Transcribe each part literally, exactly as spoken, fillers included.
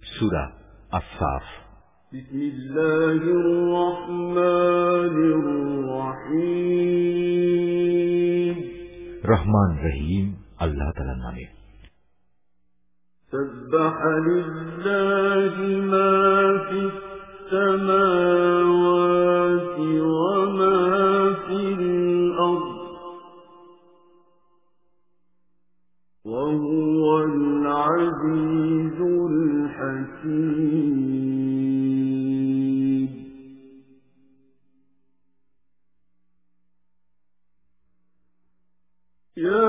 সূরা আস-সাফ। বিসমিল্লাহির রহমানির রহিম। রহমান রহিম আল্লাহ তাআলার নামে। সাব্বাহা লিল্লাহি মা ফিস সামাওয়াতি ওয়া মা ফিল আরদ ওয়া হুয়াল আজিজুল হাকীম। ইয়া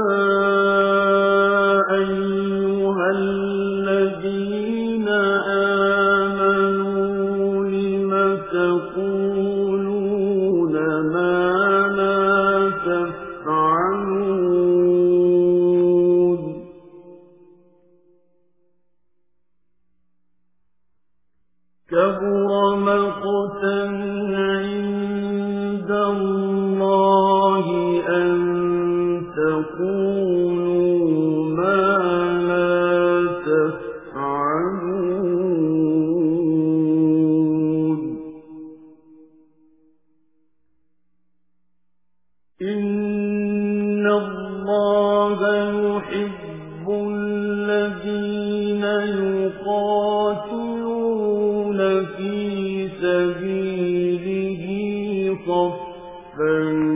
كبر مقتا عند الله أن تقولوا ما لا تفعلون إن الله يحب الذين يقاتلون في سبيله صفا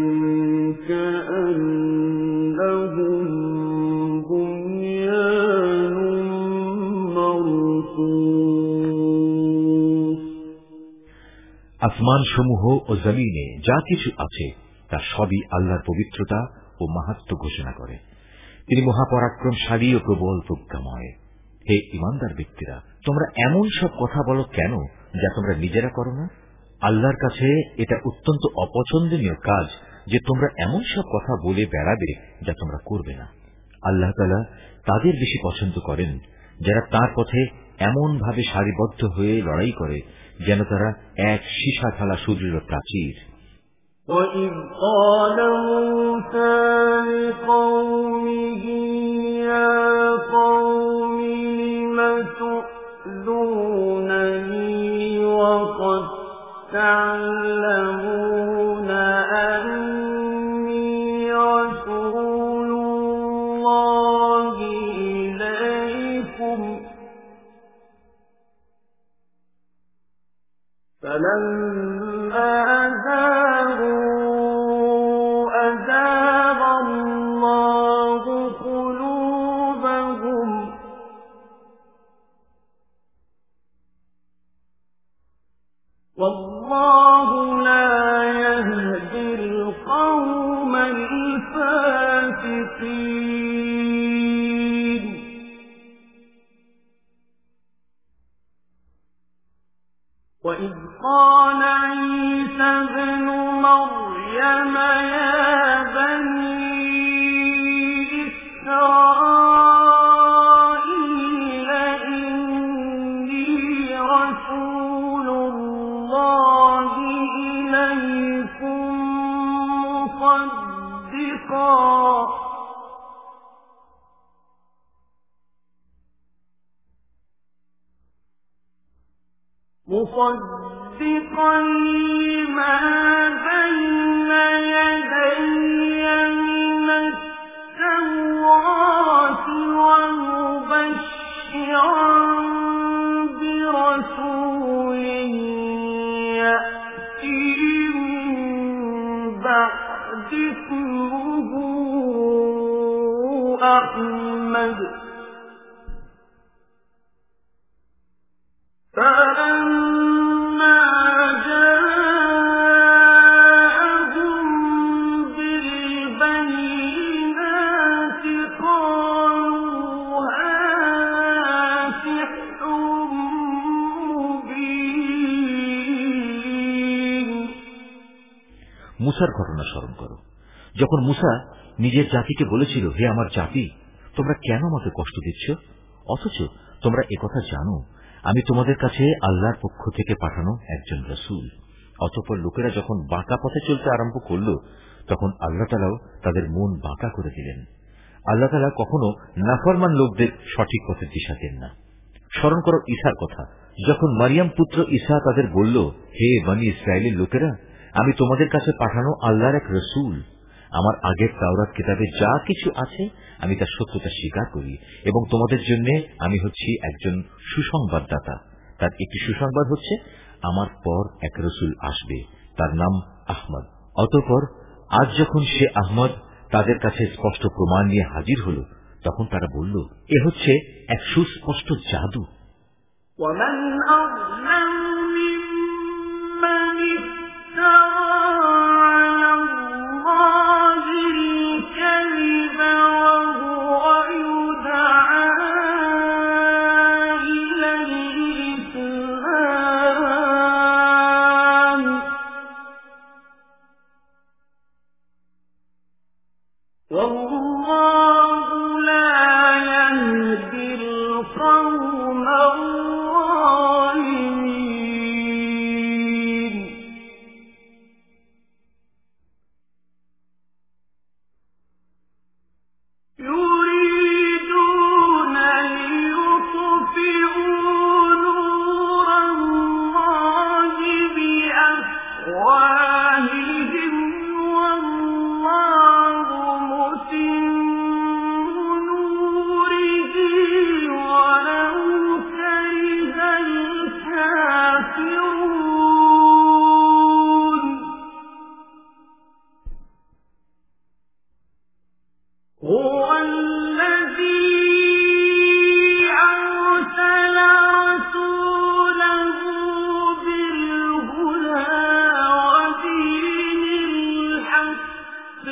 كأنهم بنيان مرصوص। আসমান সমূহ ও জমিনে যা কিছু আছে তা সবই আল্লাহর পবিত্রতা ও মাহাত্ম্য ঘোষণা করে। তিনি মহাপরাক্রমশালী ও প্রবল প্রজ্ঞাময়। হে ঈমানদার ব্যক্তিরা, তোমরা এমন সব কথা বলো কেন যা তোমরা নিজেরা করো না? আল্লাহর কাছে এটা অত্যন্ত অপছন্দনীয় কাজ যে তোমরা এমন সব কথা বলে বেড়াবে যা তোমরা করবে না। আল্লাহ তাআলা তাদের বেশি পছন্দ করেন যারা তাঁর পথে এমন ভাবে সারিবদ্ধ হয়ে লড়াই করে যেন তারা এক সীসা ঢালা সুদৃঢ় প্রাচীর। وَإِذْ قَالَ مُوسَى لِقَوْمِهِ يَا قَوْمِ لِمَ تُؤْذُونَنِي وَقَدْ تَعْلَمُونَ أَنِّي رَسُولُ اللَّهِ إِلَيْكُمْ فَلَمَّا والله لا يهدي القوم الفاسقين وإذ قال عيسى ابن مريم يا بني إسرائيل إني رسول الله إليكم مصدقا مصدقا لما بين يدي من التوراة ومبشرا برسول يأتي من بعد اسمه أحمد فلما جاءهم بالبينات قالوا هذا سحر مبين। মুসার ঘটনা স্মরণ করো। যখন মুসা নিজের জাতিকে বলেছিল, হে আমার জাতি, তোমরা কেন আমাকে কষ্ট দিচ্ছ, অথচ তোমরা একথা জানো আমি তোমাদের কাছে আল্লাহর পক্ষ থেকে পাঠানো একজন রাসূল। অতঃপর লোকেরা যখন বাঁকা পথে চলতে আরম্ভ করল তখন আল্লাহ তাআলাও তাদের মন বাঁকা করে দিলেন। আল্লাহ তাআলা কখনো নাফরমান লোকদের সঠিক পথের দিশা দেন না। স্মরণ করো ঈসার কথা, যখন মারিয়াম পুত্র ঈসা তাদের বলল, হে বনী ইসরায়েলের লোকেরা, আমি তোমাদের কাছে পাঠানো আল্লাহর এক রসুল। আমার আগের তাওরাত কিতাবে যা কিছু আছে আমি তার সত্যতা স্বীকার করি, এবং তোমাদের জন্য আমি হচ্ছি একজন সুসংবাদদাতা। তার একটি সুসংবাদ হচ্ছে, আমার পর এক রসুল আসবে, তার নাম আহমদ। অতঃপর আজ যখন সে আহমদ তাদের কাছে স্পষ্ট প্রমাণ নিয়ে হাজির হল, তখন তারা বলল, এ হচ্ছে এক সুস্পষ্ট জাদু। ومن أظلم ممن افترى على الله الكذب وهو يدعى إلى الإسلام والله لا يهدي القوم الظالمين. يريدون ليطفئوا نور الله بأفواههم والله متم نوره ولو كره الكافرون. هو الذي أرسل رسوله بالهدى ودين الحق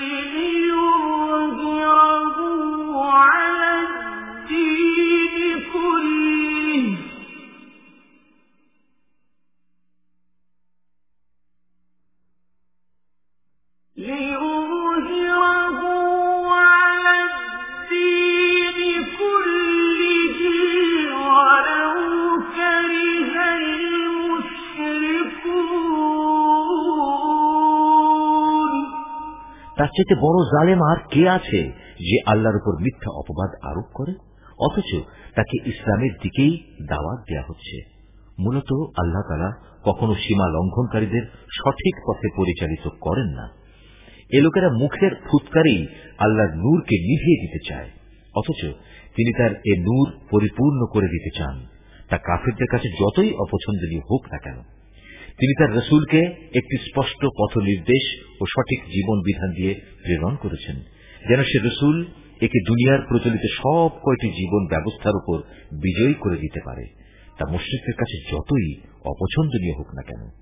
ليظهره على الدين كله ليظهره على الدين كله ولو كره المشركون. তার চেয়ে বড় জালেম আর কে আছে যে আল্লাহর উপর মিথ্যা অপবাদ আরোপ করে, অথচ তাকে ইসলামের দিকেই দাওয়াত দেয়া হচ্ছে। মূলত আল্লাহ তাআলা কখনো সীমা লঙ্ঘনকারীদের সঠিক পথে পরিচালিত করেন না। এ লোকেরা মুখের ফুৎকারেই আল্লাহর নূরকে নিভিয়ে দিতে চায়, অথচ তিনি তার এ নূর পরিপূর্ণ করে দিতে চান, তা কাফিরদের কাছে যতই অপছন্দনীয় হোক না কেন। তিনি তার রসুলকে একটি স্পষ্ট পথ নির্দেশ ও সঠিক জীবন বিধান দিয়ে প্রেরণ করেছেন, যেন সে রসুল একে দুনিয়ার প্রচলিত সব কয়টি জীবন ব্যবস্থার উপর বিজয়ী করে দিতে পারে, তা মুশরিকদের কাছে যতই অপছন্দনীয় হোক না কেন।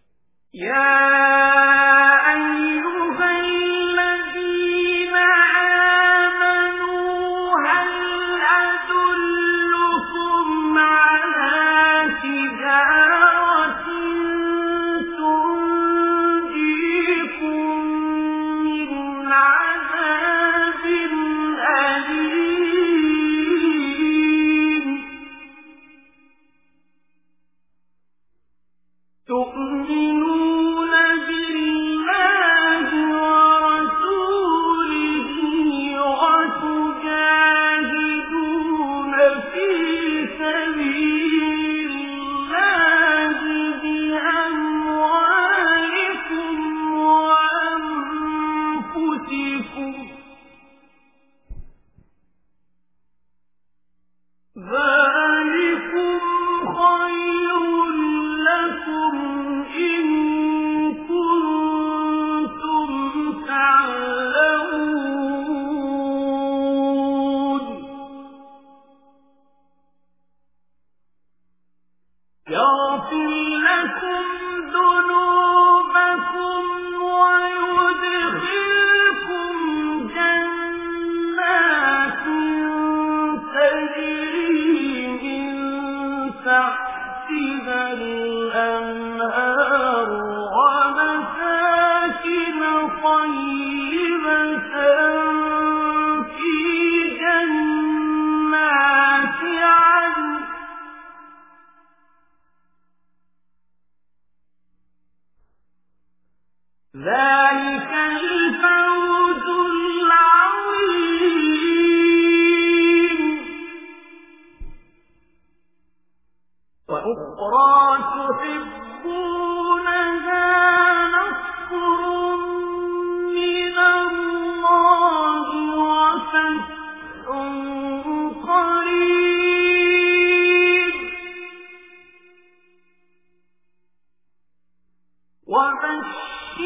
تؤمنون بالله ورسوله وتجاهدون في سبيل الله بأموالكم وأنفسكم ذلكم خير لكم إن كنتم تعلمون. يغفر لكم ذنوبكم ويدخلكم جنات تجري من تحتها الأنهار ومساكن طيبة في جنات عدن ذلك الفوز العظيم. وأخرى تحبونها نصر من الله وفتح قريب وبشر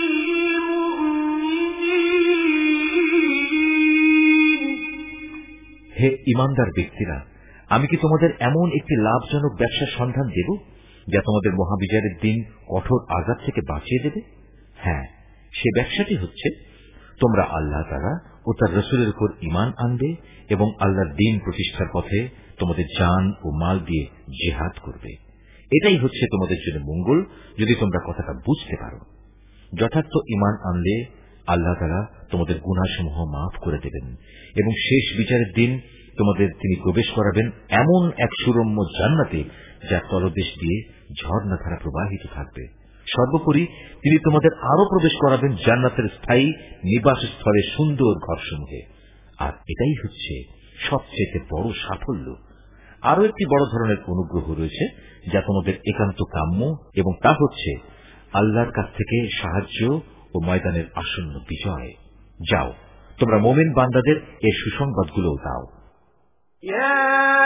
المؤمنين. হে ঈমানদার ব্যক্তিরা, আমি কি তোমাদের এমন একটি লাভজনক ব্যবসার সন্ধান দেব যা তোমাদের মহাবিজয়ের দিন কঠোর আযাব থেকে বাঁচিয়ে দেবে? হ্যাঁ, সে ব্যবসাটি হচ্ছে তোমরা আল্লাহ তাআলা ও তার রাসূলের উপর ঈমান আনবে এবং আল্লাহর দ্বীন প্রতিষ্ঠার পথে তোমাদের জান ও মাল দিয়ে জিহাদ করবে। এটাই হচ্ছে তোমাদের জন্য মঙ্গল, যদি তোমরা কথাটা বুঝতে পারো। যথার্থ ঈমান আনলে আল্লাহ তাআলা তোমাদের গুনাহসমূহ মাফ করে দেবেন এবং শেষ বিচারের দিন তোমাদের তিনি প্রবেশ করাবেন এমন এক সুরম্য জান্নাতে যার তলদেশ দিয়ে ঝর্ণাধারা প্রবাহিত থাকবে। সর্বোপরি তিনি তোমাদের আরো প্রবেশ করাবেন জান্নাতের স্থায়ী নিবাস স্থলে সুন্দর ঘরসমূহে। আর এটাই হচ্ছে সবচেয়ে বড় সাফল্য। আরো একটি বড় ধরনের অনুগ্রহ রয়েছে যা তোমাদের একান্ত কাম্য, এবং তা হচ্ছে আল্লাহর কাছ থেকে সাহায্য ও ময়দানের আসন্ন বিজয়। যাও, তোমরা মুমিন বান্দাদের এই সুসংবাদগুলো দাও। يا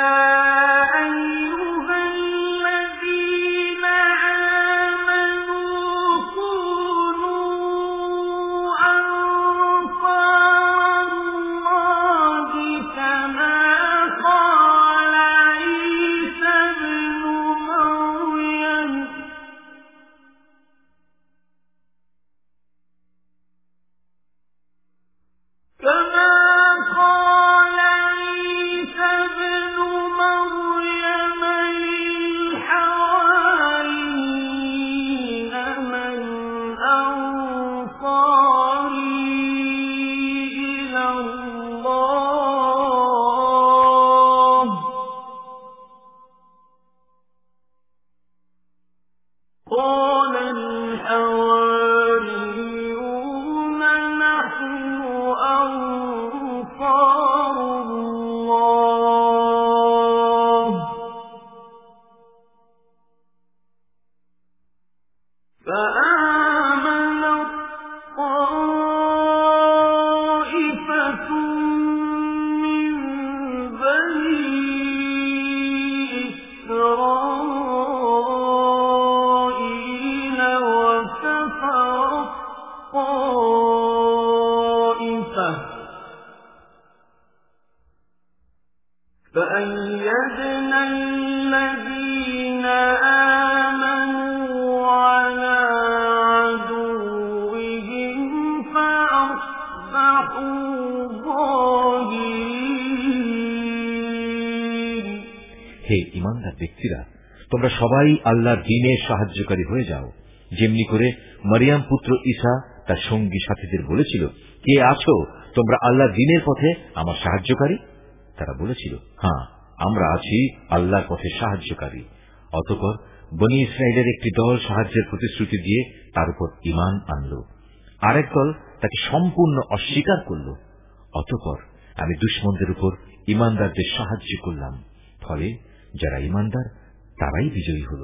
أيها الذين آمنوا كونوا أنصار الله كما قال عيسى ابن مريم كما قال عيسى ابن مريم للحواريين من أنصاري إلى الله قال الحواريون نحن أنصار الله فآمنت طائفة من بني إسرائيل وكفرت طائفة فأيدنا الذين آمنوا على عدوهم فأصبحوا ظاهرين. হে ঈমানদার ব্যক্তিরা, তোমরা সবাই আল্লাহর দ্বীনের সাহায্যকারী হয়ে যাও, যেমনি করে মারিয়াম পুত্র ঈসা তার সঙ্গী সাথীদের বলেছিল, কে আছো তোমরা আল্লাহর দ্বীনের পথে আমার সাহায্যকারী? তারা বলেছিল, হ্যাঁ, আমরা আছি আল্লাহর পথে সাহায্যকারী। অতঃপর বনী ইসরায়েলের একটি দল সাহায্যের প্রতিশ্রুতি দিয়ে তার উপর ঈমান আনল, আরেক দল তাকে সম্পূর্ণ অস্বীকার করল। অতঃপর আমি দুশমনদের উপর ঈমানদারদের সাহায্য করলাম, ফলে যারা ঈমানদার তারাই বিজয়ী হল।